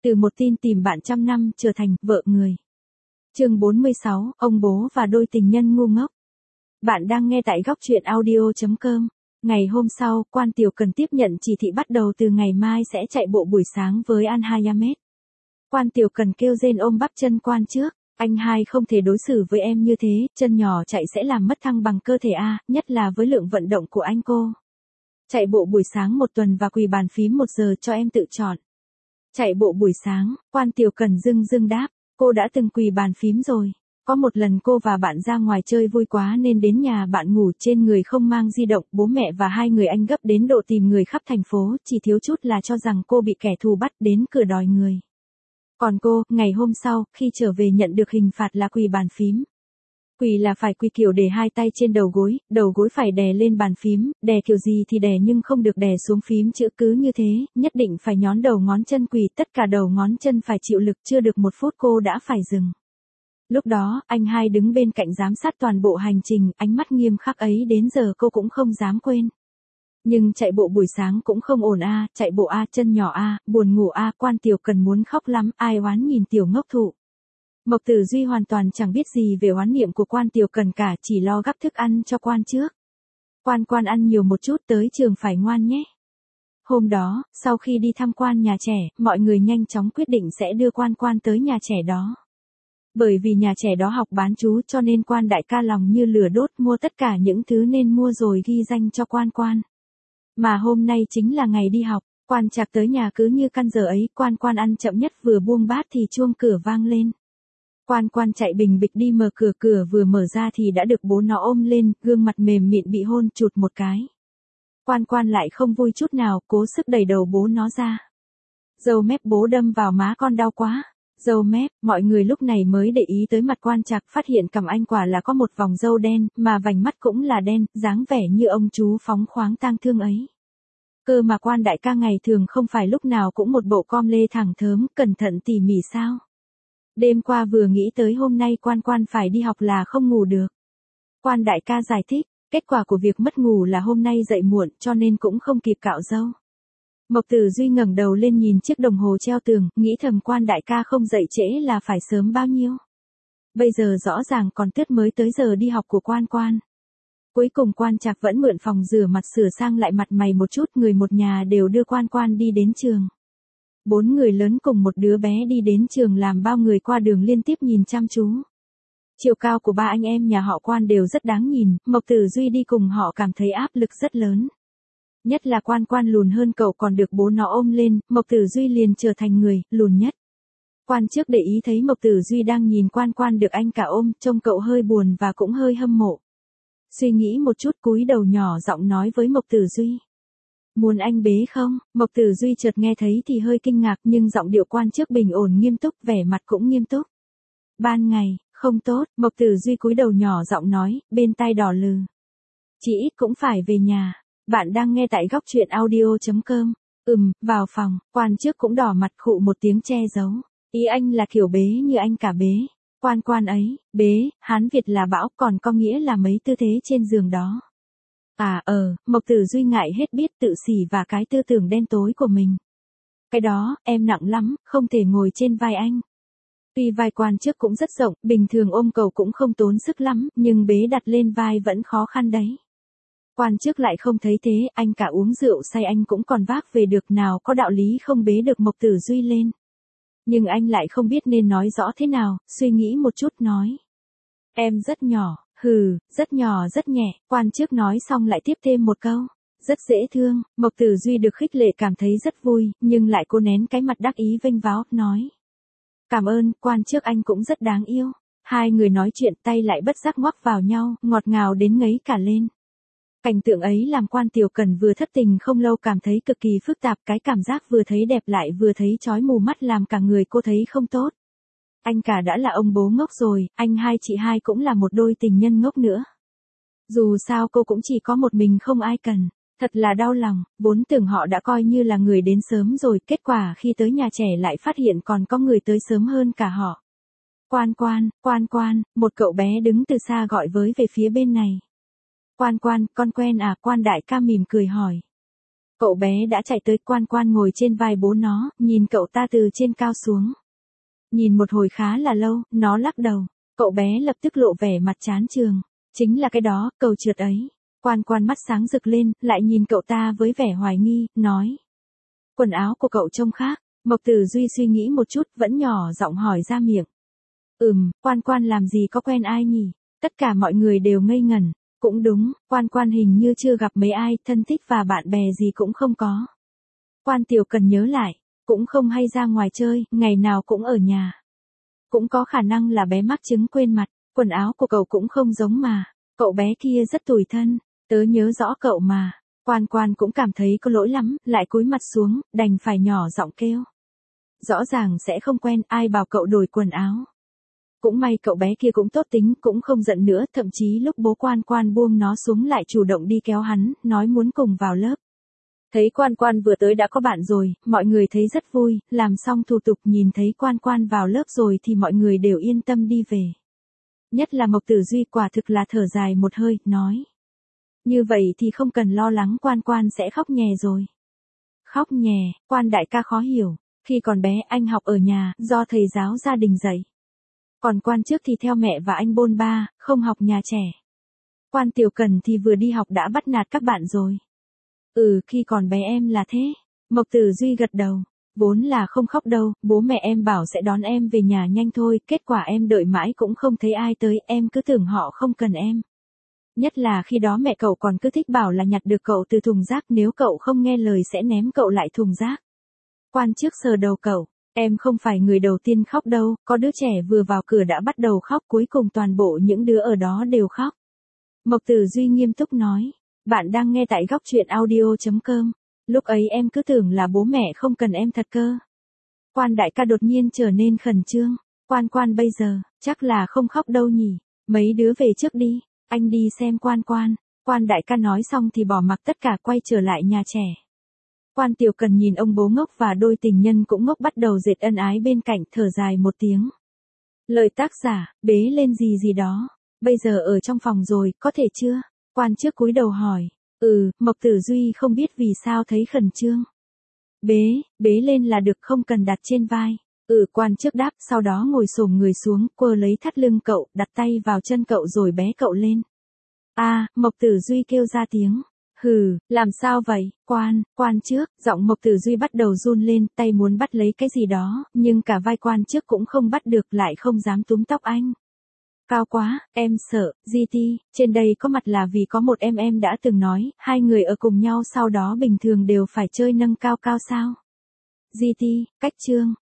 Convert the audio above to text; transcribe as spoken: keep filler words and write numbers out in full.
Từ một tin tìm bạn trăm năm trở thành vợ người. Chương bốn mươi sáu, ông bố và đôi tình nhân ngu ngốc. Bạn đang nghe tại góc truyện audio chấm com. Ngày hôm sau, Quan Tiểu Cần tiếp nhận chỉ thị bắt đầu từ ngày mai sẽ chạy bộ buổi sáng với An Hayamet. Quan Tiểu Cần kêu rên ôm bắp chân Quan trước. Anh hai không thể đối xử với em như thế, chân nhỏ chạy sẽ làm mất thăng bằng cơ thể a, nhất là với lượng vận động của anh cô. Chạy bộ buổi sáng một tuần và quỳ bàn phím một giờ cho em tự chọn. Chạy bộ buổi sáng, Quan Tiểu Cần dưng dưng đáp, cô đã từng quỳ bàn phím rồi. Có một lần cô và bạn ra ngoài chơi vui quá nên đến nhà bạn ngủ, trên người không mang di động, bố mẹ và hai người anh gấp đến độ tìm người khắp thành phố, chỉ thiếu chút là cho rằng cô bị kẻ thù bắt đến cửa đòi người. Còn cô, ngày hôm sau, khi trở về nhận được hình phạt là quỳ bàn phím. Quỳ là phải quỳ kiểu để hai tay trên đầu gối, đầu gối phải đè lên bàn phím, đè kiểu gì thì đè nhưng không được đè xuống phím chữ, cứ như thế, nhất định phải nhón đầu ngón chân quỳ, tất cả đầu ngón chân phải chịu lực, chưa được một phút cô đã phải dừng. Lúc đó, anh hai đứng bên cạnh giám sát toàn bộ hành trình, ánh mắt nghiêm khắc ấy đến giờ cô cũng không dám quên. Nhưng chạy bộ buổi sáng cũng không ổn a, chạy bộ a, chân nhỏ a, buồn ngủ a, Quan Tiểu Cần muốn khóc lắm, ai oán nhìn tiểu ngốc thụ. Mộc Tử Duy hoàn toàn chẳng biết gì về oán niệm của Quan Tiểu Cần cả, chỉ lo gắp thức ăn cho Quan trước. Quan Quan ăn nhiều một chút, tới trường phải ngoan nhé. Hôm đó, sau khi đi tham quan nhà trẻ, mọi người nhanh chóng quyết định sẽ đưa Quan Quan tới nhà trẻ đó. Bởi vì nhà trẻ đó học bán trú cho nên Quan đại ca lòng như lửa đốt, mua tất cả những thứ nên mua rồi ghi danh cho Quan Quan. Mà hôm nay chính là ngày đi học, Quan Trạc tới nhà cứ như căn giờ ấy, Quan Quan ăn chậm nhất vừa buông bát thì chuông cửa vang lên. Quan Quan chạy bình bịch đi mở cửa, cửa vừa mở ra thì đã được bố nó ôm lên, gương mặt mềm mịn bị hôn chụt một cái. Quan Quan lại không vui chút nào, cố sức đẩy đầu bố nó ra. Râu mép bố đâm vào má con đau quá. Râu mép, mọi người lúc này mới để ý tới mặt Quan Trạc, phát hiện cằm anh quả là có một vòng râu đen, mà vành mắt cũng là đen, dáng vẻ như ông chú phóng khoáng tang thương ấy. Cơ mà Quan đại ca ngày thường không phải lúc nào cũng một bộ com lê thẳng thớm, cẩn thận tỉ mỉ sao? Đêm qua vừa nghĩ tới hôm nay Quan Quan phải đi học là không ngủ được. Quan đại ca giải thích, kết quả của việc mất ngủ là hôm nay dậy muộn cho nên cũng không kịp cạo râu. Mộc Tử Duy ngẩng đầu lên nhìn chiếc đồng hồ treo tường, nghĩ thầm Quan đại ca không dậy trễ là phải sớm bao nhiêu. Bây giờ rõ ràng còn tước mới tới giờ đi học của Quan Quan. Cuối cùng Quan Trạc vẫn mượn phòng rửa mặt sửa sang lại mặt mày một chút, người một nhà đều đưa Quan Quan đi đến trường. Bốn người lớn cùng một đứa bé đi đến trường làm bao người qua đường liên tiếp nhìn chăm chú. Chiều cao của ba anh em nhà họ Quan đều rất đáng nhìn, Mộc Tử Duy đi cùng họ cảm thấy áp lực rất lớn. Nhất là Quan Quan lùn hơn cậu còn được bố nó ôm lên, Mộc Tử Duy liền trở thành người lùn nhất. Quan trước để ý thấy Mộc Tử Duy đang nhìn Quan Quan được anh cả ôm, trông cậu hơi buồn và cũng hơi hâm mộ. Suy nghĩ một chút cúi đầu nhỏ giọng nói với Mộc Tử Duy. Muốn anh bế không? Mộc Tử Duy chợt nghe thấy thì hơi kinh ngạc, nhưng giọng điệu Quan trước bình ổn nghiêm túc, vẻ mặt cũng nghiêm túc. Ban ngày, không tốt, Mộc Tử Duy cúi đầu nhỏ giọng nói, bên tai đỏ lừ. Chỉ ít cũng phải về nhà. Bạn đang nghe tại góc truyện audio chấm com. Ừm, vào phòng, Quan trước cũng đỏ mặt khụ một tiếng che giấu. Ý anh là kiểu bế như anh cả bế. Quan Quan ấy, bế, Hán Việt là bão, còn có nghĩa là mấy tư thế trên giường đó. À ờ, Mộc Tử Duy ngại hết biết tự xỉ và cái tư tưởng đen tối của mình. Cái đó, em nặng lắm, không thể ngồi trên vai anh. Tuy vai Quan trước cũng rất rộng, bình thường ôm cậu cũng không tốn sức lắm, nhưng bế đặt lên vai vẫn khó khăn đấy. Quan trước lại không thấy thế, anh cả uống rượu say anh cũng còn vác về được, nào có đạo lý không bế được Mộc Tử Duy lên. Nhưng anh lại không biết nên nói rõ thế nào, suy nghĩ một chút nói. Em rất nhỏ, hừ, rất nhỏ rất nhẹ, Quan trước nói xong lại tiếp thêm một câu. Rất dễ thương, Mộc Tử Duy được khích lệ cảm thấy rất vui, nhưng lại cố nén cái mặt đắc ý vênh váo, nói. Cảm ơn, Quan trước anh cũng rất đáng yêu. Hai người nói chuyện tay lại bất giác ngoắc vào nhau, ngọt ngào đến ngấy cả lên. Cảnh tượng ấy làm Quan Tiểu Cần vừa thất tình không lâu cảm thấy cực kỳ phức tạp, cái cảm giác vừa thấy đẹp lại vừa thấy chói mù mắt làm cả người cô thấy không tốt. Anh cả đã là ông bố ngốc rồi, anh hai chị hai cũng là một đôi tình nhân ngốc nữa. Dù sao cô cũng chỉ có một mình không ai cần, thật là đau lòng, vốn tưởng họ đã coi như là người đến sớm rồi, kết quả khi tới nhà trẻ lại phát hiện còn có người tới sớm hơn cả họ. Quan Quan, Quan Quan, một cậu bé đứng từ xa gọi với về phía bên này. Quan Quan, con quen à? Quan đại ca mỉm cười hỏi. Cậu bé đã chạy tới, Quan Quan ngồi trên vai bố nó, nhìn cậu ta từ trên cao xuống. Nhìn một hồi khá là lâu, nó lắc đầu. Cậu bé lập tức lộ vẻ mặt chán chường. Chính là cái đó, cầu trượt ấy. Quan Quan mắt sáng rực lên, lại nhìn cậu ta với vẻ hoài nghi, nói. Quần áo của cậu trông khác. Mộc Tử Duy suy nghĩ một chút, vẫn nhỏ giọng hỏi ra miệng. Ừm, Quan Quan làm gì có quen ai nhỉ? Tất cả mọi người đều ngây ngẩn. Cũng đúng, Quan Quan hình như chưa gặp mấy ai, thân thích và bạn bè gì cũng không có. Quan Tiểu Cần nhớ lại, cũng không hay ra ngoài chơi, ngày nào cũng ở nhà. Cũng có khả năng là bé mắc chứng quên mặt, quần áo của cậu cũng không giống mà. Cậu bé kia rất tủi thân, tớ nhớ rõ cậu mà. Quan Quan cũng cảm thấy có lỗi lắm, lại cúi mặt xuống, đành phải nhỏ giọng kêu. Rõ ràng sẽ không quen, ai bảo cậu đổi quần áo. Cũng may cậu bé kia cũng tốt tính, cũng không giận nữa, thậm chí lúc bố Quan Quan buông nó xuống lại chủ động đi kéo hắn, nói muốn cùng vào lớp. Thấy Quan Quan vừa tới đã có bạn rồi, mọi người thấy rất vui, làm xong thủ tục nhìn thấy Quan Quan vào lớp rồi thì mọi người đều yên tâm đi về. Nhất là Mộc Tử Duy quả thực là thở dài một hơi, nói. Như vậy thì không cần lo lắng Quan Quan sẽ khóc nhè rồi. Khóc nhè, Quan đại ca khó hiểu, khi còn bé anh học ở nhà, do thầy giáo gia đình dạy. Còn Quan trước thì theo mẹ và anh bôn ba, không học nhà trẻ. Quan Tiểu Cần thì vừa đi học đã bắt nạt các bạn rồi. Ừ, khi còn bé em là thế. Mộc Tử Duy gật đầu. Vốn là không khóc đâu, bố mẹ em bảo sẽ đón em về nhà nhanh thôi, kết quả em đợi mãi cũng không thấy ai tới, em cứ tưởng họ không cần em. Nhất là khi đó mẹ cậu còn cứ thích bảo là nhặt được cậu từ thùng rác, nếu cậu không nghe lời sẽ ném cậu lại thùng rác. Quan trước sờ đầu cậu. Em không phải người đầu tiên khóc đâu, có đứa trẻ vừa vào cửa đã bắt đầu khóc, cuối cùng toàn bộ những đứa ở đó đều khóc. Mộc Tử Duy nghiêm túc nói, bạn đang nghe tại góc truyện audio chấm com, lúc ấy em cứ tưởng là bố mẹ không cần em thật cơ. Quan đại ca đột nhiên trở nên khẩn trương, Quan Quan bây giờ, chắc là không khóc đâu nhỉ, mấy đứa về trước đi, anh đi xem Quan Quan. Quan đại ca nói xong thì bỏ mặc tất cả quay trở lại nhà trẻ. Quan Tiểu Cần nhìn ông bố ngốc và đôi tình nhân cũng ngốc bắt đầu dệt ân ái bên cạnh, thở dài một tiếng. Lời tác giả, bế lên gì gì đó, bây giờ ở trong phòng rồi, có thể chưa? Quan trước cúi đầu hỏi. Ừ, Mộc Tử Duy không biết vì sao thấy khẩn trương. Bế, bế lên là được, không cần đặt trên vai. Ừ, Quan trước đáp, sau đó ngồi xổm người xuống, quơ lấy thắt lưng cậu, đặt tay vào chân cậu rồi bé cậu lên. A, à, Mộc Tử Duy kêu ra tiếng. Hừ, làm sao vậy, Quan, Quan trước, giọng Mộc Tử Duy bắt đầu run lên, tay muốn bắt lấy cái gì đó, nhưng cả vai Quan trước cũng không bắt được, lại không dám túm tóc anh. Cao quá, em sợ, gi ti, trên đây có mặt là vì có một em em đã từng nói, hai người ở cùng nhau sau đó bình thường đều phải chơi nâng cao cao sao. gi ti, cách chương.